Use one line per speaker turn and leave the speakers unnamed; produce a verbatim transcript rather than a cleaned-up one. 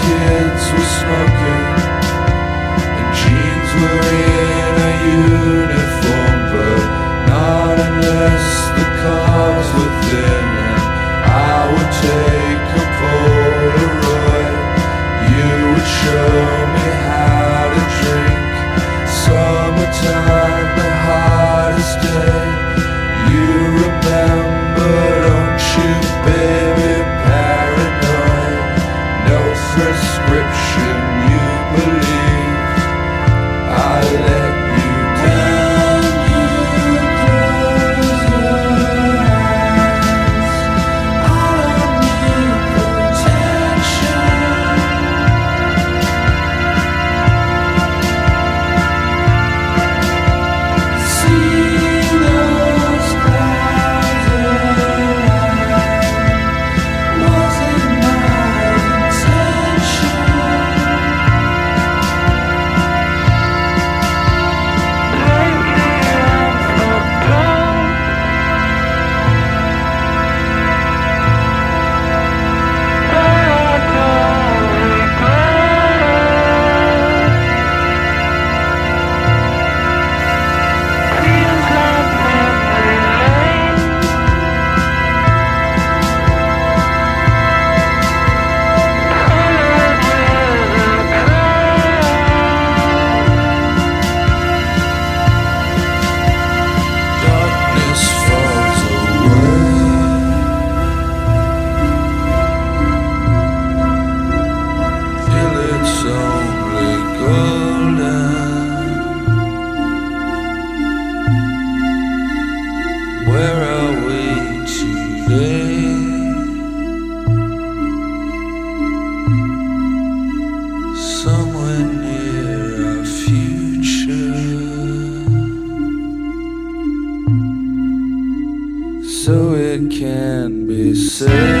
kids were smoking and jeans were in a uniform, but not unless the cars were thin and I would take a Polaroid. You would show me how to drink. Summertime, the hottest day. You remember, don't you, baby? Paranoid, no prescription. You believe I let you down. You close your eyes. I don't need protection. See those clouds around. Wasn't my intention. Darkness falls away till it's only golden. Where are we today? Somewhere near our future, so it can be said.